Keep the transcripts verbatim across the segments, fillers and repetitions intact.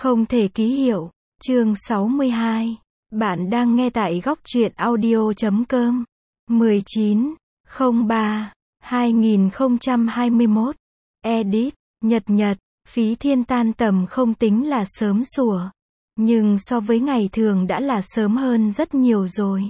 Không thể ký hiệu. Chương sáu mươi hai. Bạn đang nghe tại góc truyện audio chấm com. mười chín không ba hai nghìn không trăm hai mươi mốt. Edit. Nhật Nhật. Phí Thiên tan tầm không tính là sớm sủa, nhưng so với ngày thường đã là sớm hơn rất nhiều rồi.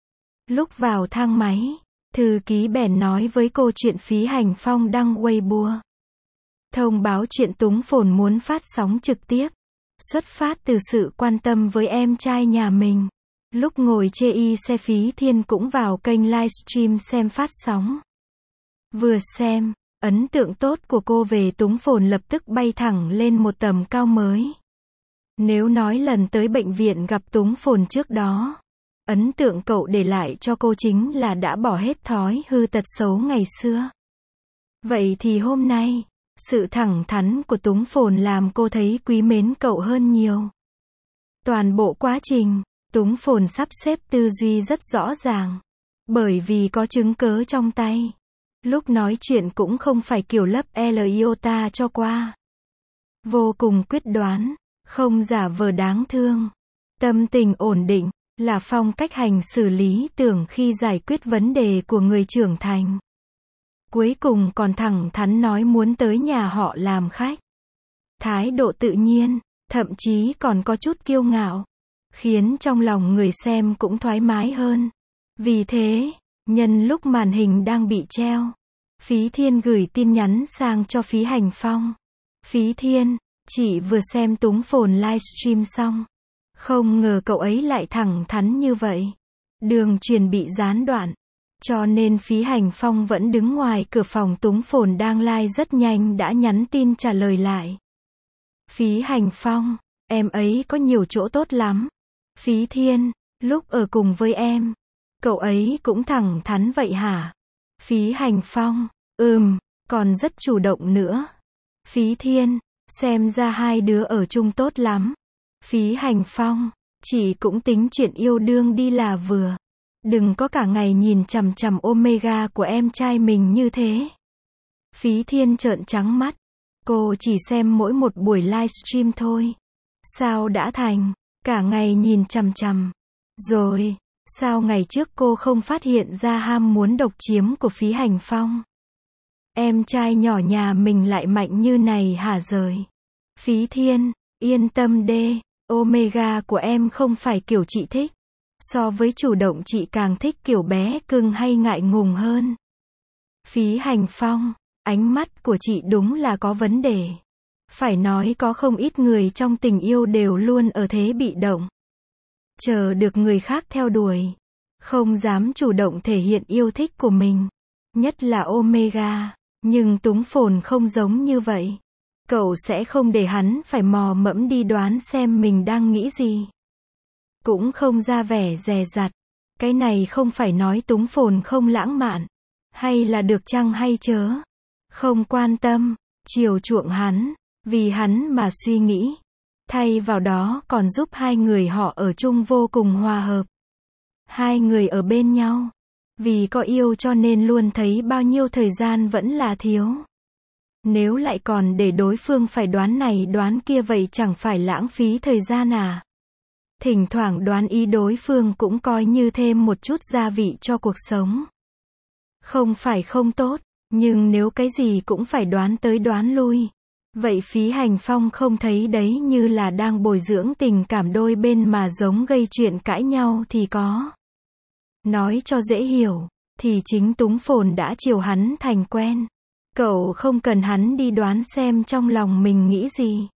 Lúc vào thang máy, thư ký bèn nói với cô chuyện Phí Hành Phong đăng Weibo thông báo chuyện Túng Phồn muốn phát sóng trực tiếp, xuất phát từ sự quan tâm với em trai nhà mình. Lúc ngồi chê y xe, Phí Thiên cũng vào kênh livestream xem phát sóng. Vừa xem, ấn tượng tốt của cô về Túng Phồn lập tức bay thẳng lên một tầm cao mới. Nếu nói lần tới bệnh viện gặp Túng Phồn trước đó, ấn tượng cậu để lại cho cô chính là đã bỏ hết thói hư tật xấu ngày xưa. Vậy thì hôm nay, sự thẳng thắn của Túng Phồn làm cô thấy quý mến cậu hơn nhiều. Toàn bộ quá trình, Túng Phồn sắp xếp tư duy rất rõ ràng, bởi vì có chứng cớ trong tay. Lúc nói chuyện cũng không phải kiểu lấp iota cho qua. Vô cùng quyết đoán, không giả vờ đáng thương. Tâm tình ổn định, là phong cách hành xử lý tưởng khi giải quyết vấn đề của người trưởng thành. Cuối cùng còn thẳng thắn nói muốn tới nhà họ làm khách. Thái độ tự nhiên, thậm chí còn có chút kiêu ngạo, khiến trong lòng người xem cũng thoải mái hơn. Vì thế, nhân lúc màn hình đang bị treo, Phí Thiên gửi tin nhắn sang cho Phí Hành Phong. Phí Thiên, chị vừa xem Túng Phồn livestream xong. Không ngờ cậu ấy lại thẳng thắn như vậy. Đường truyền bị gián đoạn, cho nên Phí Hành Phong vẫn đứng ngoài cửa phòng Túng Phồn đang live, rất nhanh đã nhắn tin trả lời lại. Phí Hành Phong, em ấy có nhiều chỗ tốt lắm. Phí Thiên, lúc ở cùng với em, cậu ấy cũng thẳng thắn vậy hả? Phí Hành Phong, ừm, còn rất chủ động nữa. Phí Thiên, xem ra hai đứa ở chung tốt lắm. Phí Hành Phong, chị cũng tính chuyện yêu đương đi là vừa. Đừng có cả ngày nhìn chằm chằm Omega của em trai mình như thế. Phí Thiên trợn trắng mắt. Cô chỉ xem mỗi một buổi livestream thôi. Sao đã thành, cả ngày nhìn chằm chằm. Rồi, sao ngày trước cô không phát hiện ra ham muốn độc chiếm của Phí Hành Phong? Em trai nhỏ nhà mình lại mạnh như này hả rời? Phí Thiên, yên tâm đê, Omega của em không phải kiểu chị thích. So với chủ động chị càng thích kiểu bé cưng hay ngại ngùng hơn. Phí Hành Phong, ánh mắt của chị đúng là có vấn đề. Phải nói có không ít người trong tình yêu đều luôn ở thế bị động, chờ được người khác theo đuổi, không dám chủ động thể hiện yêu thích của mình. Nhất là Omega, nhưng Túng Phồn không giống như vậy. Cậu sẽ không để hắn phải mò mẫm đi đoán xem mình đang nghĩ gì. Cũng không ra vẻ dè dặt. Cái này không phải nói Túng Phồn không lãng mạn, hay là được chăng hay chớ. Không quan tâm, chiều chuộng hắn, vì hắn mà suy nghĩ. Thay vào đó còn giúp hai người họ ở chung vô cùng hòa hợp. Hai người ở bên nhau, vì có yêu cho nên luôn thấy bao nhiêu thời gian vẫn là thiếu. Nếu lại còn để đối phương phải đoán này đoán kia vậy chẳng phải lãng phí thời gian à? Thỉnh thoảng đoán ý đối phương cũng coi như thêm một chút gia vị cho cuộc sống. Không phải không tốt, nhưng nếu cái gì cũng phải đoán tới đoán lui, vậy Phí Hành Phong không thấy đấy như là đang bồi dưỡng tình cảm đôi bên mà giống gây chuyện cãi nhau thì có. Nói cho dễ hiểu, thì chính Túng Phồn đã chiều hắn thành quen. Cậu không cần hắn đi đoán xem trong lòng mình nghĩ gì.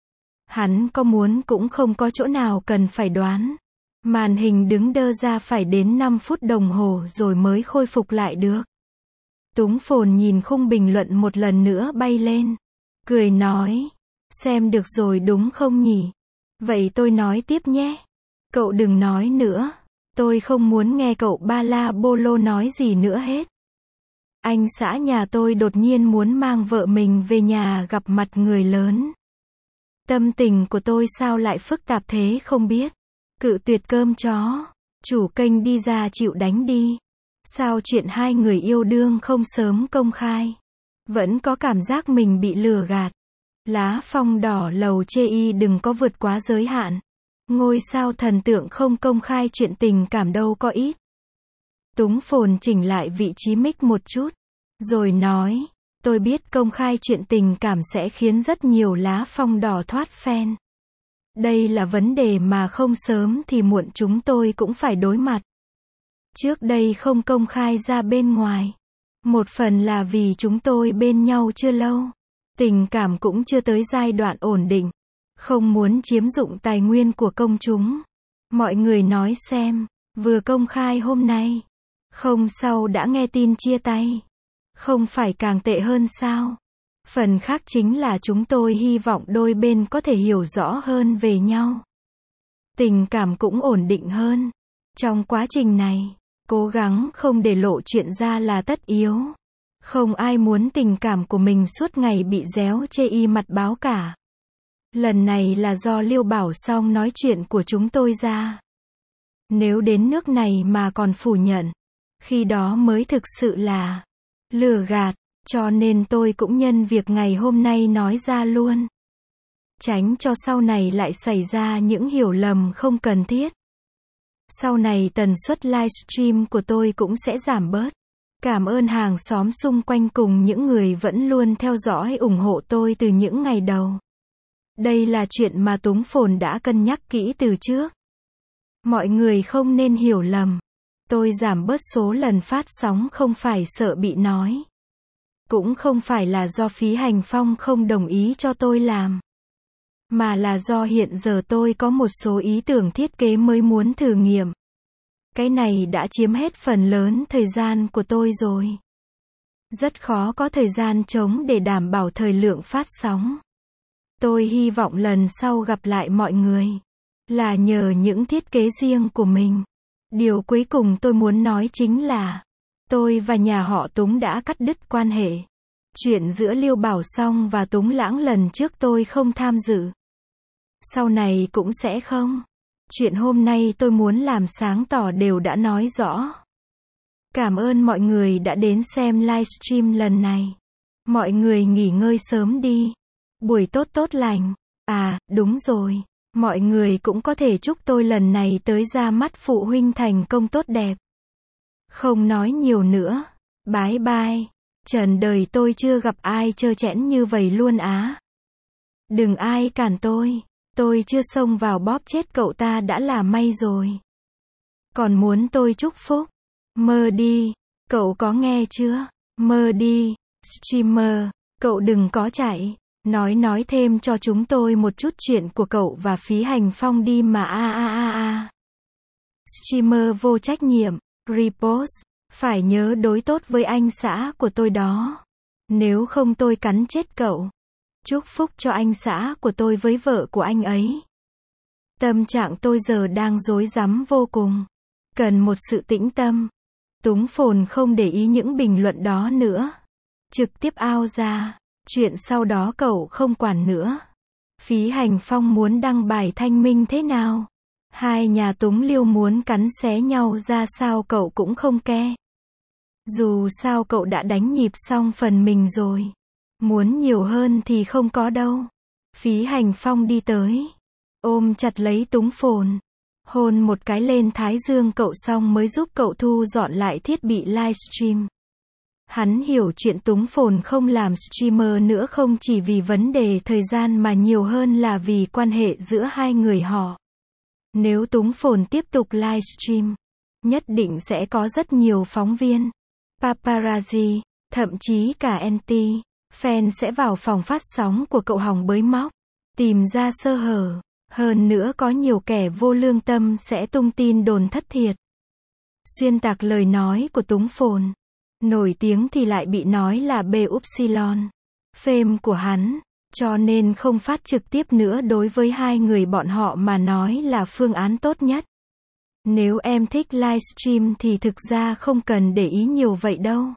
Hắn có muốn cũng không có chỗ nào cần phải đoán. Màn hình đứng đơ ra phải đến năm phút đồng hồ rồi mới khôi phục lại được. Túng Phồn nhìn khung bình luận một lần nữa bay lên. Cười nói, xem được rồi đúng không nhỉ? Vậy tôi nói tiếp nhé. Cậu đừng nói nữa. Tôi không muốn nghe cậu ba la bô lô nói gì nữa hết. Anh xã nhà tôi đột nhiên muốn mang vợ mình về nhà gặp mặt người lớn. Tâm tình của tôi sao lại phức tạp thế không biết. Cự tuyệt cơm chó. Chủ kênh đi ra chịu đánh đi. Sao chuyện hai người yêu đương không sớm công khai? Vẫn có cảm giác mình bị lừa gạt. Lá phong đỏ lầu chê y đừng có vượt quá giới hạn. Ngôi sao thần tượng không công khai chuyện tình cảm đâu có ít. Túng phồn chỉnh lại vị trí mic một chút. Rồi nói, tôi biết công khai chuyện tình cảm sẽ khiến rất nhiều lá phong đỏ thoát fan. Đây là vấn đề mà không sớm thì muộn chúng tôi cũng phải đối mặt. Trước đây không công khai ra bên ngoài. Một phần là vì chúng tôi bên nhau chưa lâu. Tình cảm cũng chưa tới giai đoạn ổn định. Không muốn chiếm dụng tài nguyên của công chúng. Mọi người nói xem, vừa công khai hôm nay. Không sau đã nghe tin chia tay. Không phải càng tệ hơn sao? Phần khác chính là chúng tôi hy vọng đôi bên có thể hiểu rõ hơn về nhau. Tình cảm cũng ổn định hơn. Trong quá trình này, cố gắng không để lộ chuyện ra là tất yếu. Không ai muốn tình cảm của mình suốt ngày bị réo chê y mặt báo cả. Lần này là do Liêu Bảo Song nói chuyện của chúng tôi ra. Nếu đến nước này mà còn phủ nhận, khi đó mới thực sự là lừa gạt, cho nên tôi cũng nhân việc ngày hôm nay nói ra luôn. Tránh cho sau này lại xảy ra những hiểu lầm không cần thiết. Sau này tần suất livestream của tôi cũng sẽ giảm bớt. Cảm ơn hàng xóm xung quanh cùng những người vẫn luôn theo dõi ủng hộ tôi từ những ngày đầu. Đây là chuyện mà Túng Phồn đã cân nhắc kỹ từ trước. Mọi người không nên hiểu lầm. Tôi giảm bớt số lần phát sóng không phải sợ bị nói. Cũng không phải là do Phí Hành Phong không đồng ý cho tôi làm. Mà là do hiện giờ tôi có một số ý tưởng thiết kế mới muốn thử nghiệm. Cái này đã chiếm hết phần lớn thời gian của tôi rồi. Rất khó có thời gian trống để đảm bảo thời lượng phát sóng. Tôi hy vọng lần sau gặp lại mọi người là nhờ những thiết kế riêng của mình. Điều cuối cùng tôi muốn nói chính là tôi và nhà họ Túng đã cắt đứt quan hệ. Chuyện giữa Liêu Bảo Song và Túng Lãng lần trước tôi không tham dự. Sau này cũng sẽ không. Chuyện hôm nay tôi muốn làm sáng tỏ đều đã nói rõ. Cảm ơn mọi người đã đến xem livestream lần này. Mọi người nghỉ ngơi sớm đi. Buổi tốt tốt lành. À, đúng rồi. Mọi người cũng có thể chúc tôi lần này tới ra mắt phụ huynh thành công tốt đẹp. Không nói nhiều nữa. Bye bye. Trần đời tôi chưa gặp ai trơ trẽn như vậy luôn á. Đừng ai cản tôi. Tôi chưa xông vào bóp chết cậu ta đã là may rồi. Còn muốn tôi chúc phúc. Mơ đi. Cậu có nghe chưa? Mơ đi. Streamer. Cậu đừng có chạy. Nói nói thêm cho chúng tôi một chút chuyện của cậu và Phí Hành Phong đi mà a a a a. Streamer vô trách nhiệm. Repost. Phải nhớ đối tốt với anh xã của tôi đó. Nếu không tôi cắn chết cậu. Chúc phúc cho anh xã của tôi với vợ của anh ấy. Tâm trạng tôi giờ đang rối rắm vô cùng. Cần một sự tĩnh tâm. Túng Phồn không để ý những bình luận đó nữa. Trực tiếp out ra. Chuyện sau đó cậu không quản nữa. Phí Hành Phong muốn đăng bài thanh minh thế nào? Hai nhà Túng Liêu muốn cắn xé nhau ra sao cậu cũng không ke. Dù sao cậu đã đánh nhịp xong phần mình rồi. Muốn nhiều hơn thì không có đâu. Phí Hành Phong đi tới. Ôm chặt lấy Túng Phồn. Hôn một cái lên thái dương cậu xong mới giúp cậu thu dọn lại thiết bị livestream. Hắn hiểu chuyện Túng Phồn không làm streamer nữa không chỉ vì vấn đề thời gian mà nhiều hơn là vì quan hệ giữa hai người họ. Nếu Túng Phồn tiếp tục livestream, nhất định sẽ có rất nhiều phóng viên, paparazzi, thậm chí cả anti fan sẽ vào phòng phát sóng của cậu hòng bới móc, tìm ra sơ hở. Hơn nữa có nhiều kẻ vô lương tâm sẽ tung tin đồn thất thiệt, xuyên tạc lời nói của Túng Phồn. Nổi tiếng thì lại bị nói là bê upsilon, fame của hắn, cho nên không phát trực tiếp nữa đối với hai người bọn họ mà nói là phương án tốt nhất. Nếu em thích livestream thì thực ra không cần để ý nhiều vậy đâu.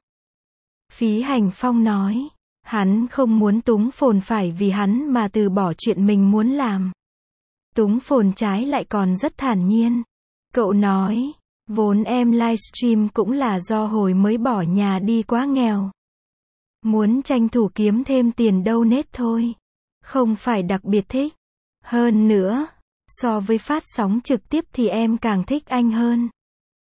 Phí Hành Phong nói, hắn không muốn Túng Phồn phải vì hắn mà từ bỏ chuyện mình muốn làm. Túng Phồn trái lại còn rất thản nhiên. Cậu nói, vốn em livestream cũng là do hồi mới bỏ nhà đi quá nghèo. Muốn tranh thủ kiếm thêm tiền donate thôi. Không phải đặc biệt thích. Hơn nữa, so với phát sóng trực tiếp thì em càng thích anh hơn.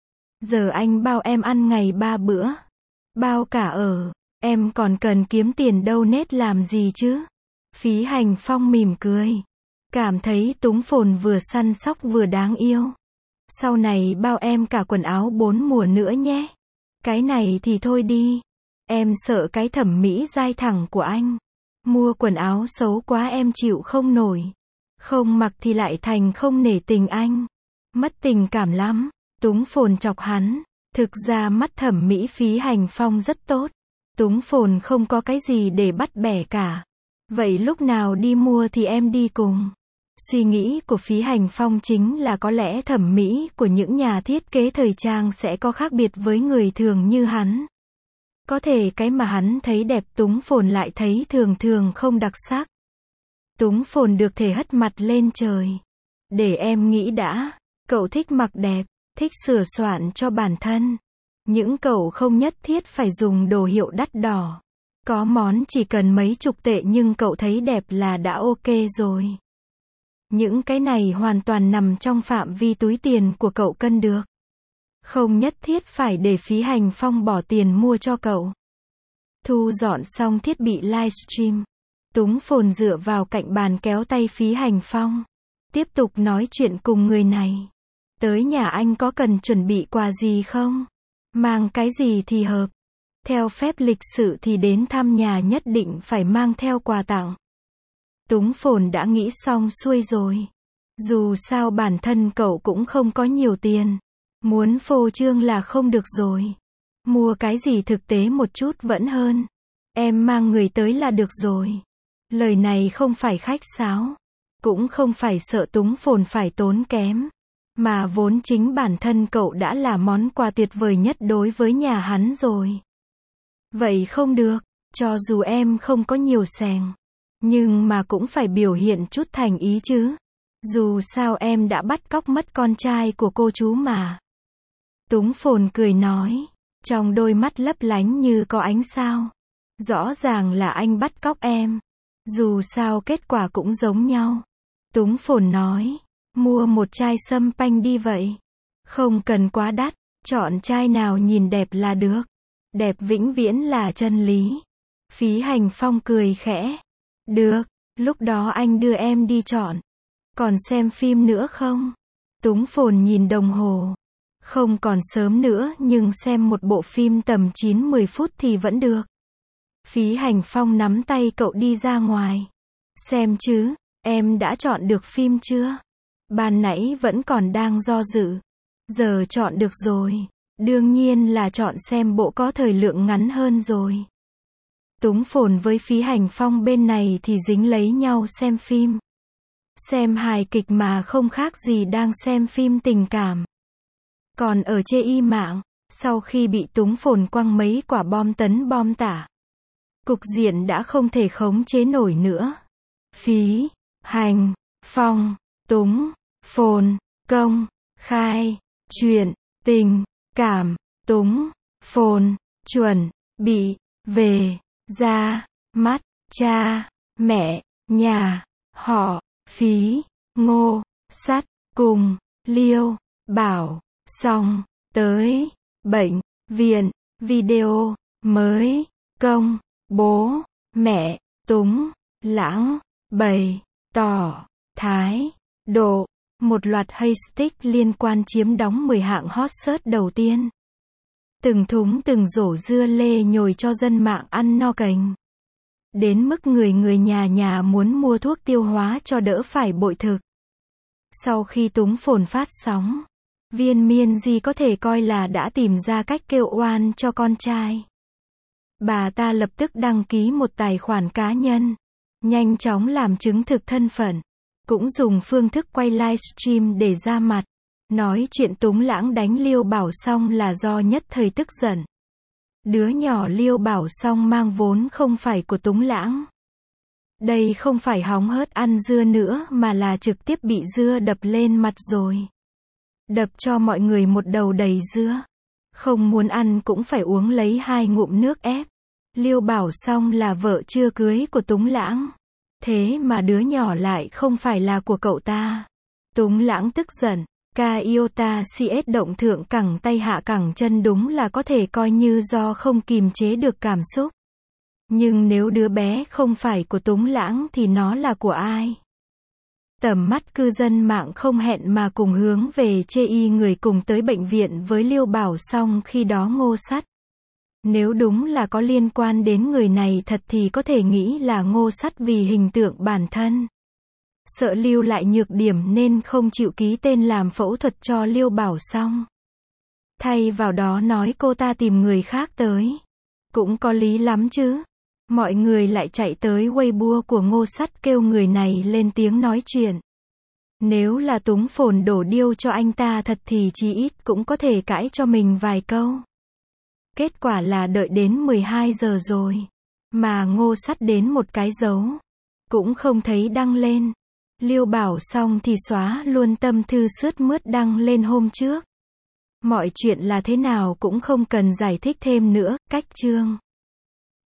Giờ anh bao em ăn ngày ba bữa. Bao cả ở. Em còn cần kiếm tiền đâu nết làm gì chứ? Phí Hành Phong mỉm cười. Cảm thấy Túng Phồn vừa săn sóc vừa đáng yêu. Sau này bao em cả quần áo bốn mùa nữa nhé. Cái này thì thôi đi. Em sợ cái thẩm mỹ dai thẳng của anh. Mua quần áo xấu quá em chịu không nổi. Không mặc thì lại thành không nể tình anh. Mất tình cảm lắm. Túng Phồn chọc hắn. Thực ra mắt thẩm mỹ Phí Hành Phong rất tốt. Túng Phồn không có cái gì để bắt bẻ cả. Vậy lúc nào đi mua thì em đi cùng. Suy nghĩ của Phí Hành Phong chính là có lẽ thẩm mỹ của những nhà thiết kế thời trang sẽ có khác biệt với người thường như hắn. Có thể cái mà hắn thấy đẹp Túng Phồn lại thấy thường thường không đặc sắc. Túng Phồn được thể hất mặt lên trời. Để em nghĩ đã. Cậu thích mặc đẹp, thích sửa soạn cho bản thân. Những cậu không nhất thiết phải dùng đồ hiệu đắt đỏ. Có món chỉ cần mấy chục tệ nhưng cậu thấy đẹp là đã ok rồi. Những cái này hoàn toàn nằm trong phạm vi túi tiền của cậu cân được. Không nhất thiết phải để Phí Hành Phong bỏ tiền mua cho cậu. Thu dọn xong thiết bị livestream. Túng Phồn dựa vào cạnh bàn kéo tay Phí Hành Phong. Tiếp tục nói chuyện cùng người này. Tới nhà anh có cần chuẩn bị quà gì không? Mang cái gì thì hợp? Theo phép lịch sự thì đến thăm nhà nhất định phải mang theo quà tặng. Túng Phồn đã nghĩ xong xuôi rồi. Dù sao bản thân cậu cũng không có nhiều tiền. Muốn phô trương là không được rồi. Mua cái gì thực tế một chút vẫn hơn. Em mang người tới là được rồi. Lời này không phải khách sáo. Cũng không phải sợ Túng Phồn phải tốn kém. Mà vốn chính bản thân cậu đã là món quà tuyệt vời nhất đối với nhà hắn rồi. Vậy không được. Cho dù em không có nhiều sèng. Nhưng mà cũng phải biểu hiện chút thành ý chứ. Dù sao em đã bắt cóc mất con trai của cô chú mà. Túng Phồn cười nói. Trong đôi mắt lấp lánh như có ánh sao. Rõ ràng là anh bắt cóc em. Dù sao kết quả cũng giống nhau. Túng Phồn nói. Mua một chai sâm panh đi vậy. Không cần quá đắt. Chọn chai nào nhìn đẹp là được. Đẹp vĩnh viễn là chân lý. Phí Hành Phong cười khẽ. Được, lúc đó anh đưa em đi chọn. Còn xem phim nữa không? Túng Phồn nhìn đồng hồ. Không còn sớm nữa nhưng xem một bộ phim tầm chín mười phút thì vẫn được. Phí Hành Phong nắm tay cậu đi ra ngoài. Xem chứ, em đã chọn được phim chưa? Ban nãy vẫn còn đang do dự. Giờ chọn được rồi. Đương nhiên là chọn xem bộ có thời lượng ngắn hơn rồi. Túng Phồn với Phí Hành Phong bên này thì dính lấy nhau xem phim. Xem hài kịch mà không khác gì đang xem phim tình cảm. Còn ở chê y mạng, sau khi bị Túng Phồn quăng mấy quả bom tấn bom tả. Cục diện đã không thể khống chế nổi nữa. Phí, Hành, Phong, Túng, Phồn, công, khai, chuyện, tình, cảm, Túng, Phồn, chuẩn, bị, về, ra, mắt, cha, mẹ, nhà, họ, Phí, Ngô, Sắt, cùng, Liêu, Bảo, xong, tới, bệnh, viện, video, mới, công, bố, mẹ, Túng, Lãng, bày, tỏ, thái, độ, một loạt hashtag liên quan chiếm đóng mười hạng hot search đầu tiên. Từng thúng từng rổ dưa lê nhồi cho dân mạng ăn no cành. Đến mức người người nhà nhà muốn mua thuốc tiêu hóa cho đỡ phải bội thực. Sau khi Túng Phồn phát sóng, Viên Miên Di có thể coi là đã tìm ra cách kêu oan cho con trai. Bà ta lập tức đăng ký một tài khoản cá nhân, nhanh chóng làm chứng thực thân phận, cũng dùng phương thức quay livestream để ra mặt, nói chuyện Túng Lãng đánh Liêu Bảo Song là do nhất thời tức giận. Đứa nhỏ Liêu Bảo Song mang vốn không phải của Túng Lãng. Đây không phải hóng hớt ăn dưa nữa mà là trực tiếp bị dưa đập lên mặt rồi. Đập cho mọi người một đầu đầy dưa. Không muốn ăn cũng phải uống lấy hai ngụm nước ép. Liêu Bảo Song là vợ chưa cưới của Túng Lãng. Thế mà đứa nhỏ lại không phải là của cậu ta. Túng Lãng tức giận. Ca iota cs động thượng cẳng tay hạ cẳng chân đúng là có thể coi như do không kìm chế được cảm xúc. Nhưng nếu đứa bé không phải của Túng Lãng thì nó là của ai? Tầm mắt cư dân mạng không hẹn mà cùng hướng về chê y người cùng tới bệnh viện với Liêu Bảo Song khi đó Ngô Sắt. Nếu đúng là có liên quan đến người này thật thì có thể nghĩ là Ngô Sắt vì hình tượng bản thân. Sợ lưu lại nhược điểm nên không chịu ký tên làm phẫu thuật cho Liêu Bảo Song. Thay vào đó nói cô ta tìm người khác tới. Cũng có lý lắm chứ. Mọi người lại chạy tới Weibo của Ngô Sắt kêu người này lên tiếng nói chuyện. Nếu là Túng Phồn đổ điêu cho anh ta thật thì chí ít cũng có thể cãi cho mình vài câu. Kết quả là đợi đến mười hai giờ rồi. Mà Ngô Sắt đến một cái dấu. Cũng không thấy đăng lên. Liêu Bảo Song thì xóa luôn tâm thư sướt mướt đăng lên hôm trước. Mọi chuyện là thế nào cũng không cần giải thích thêm nữa, cách chương.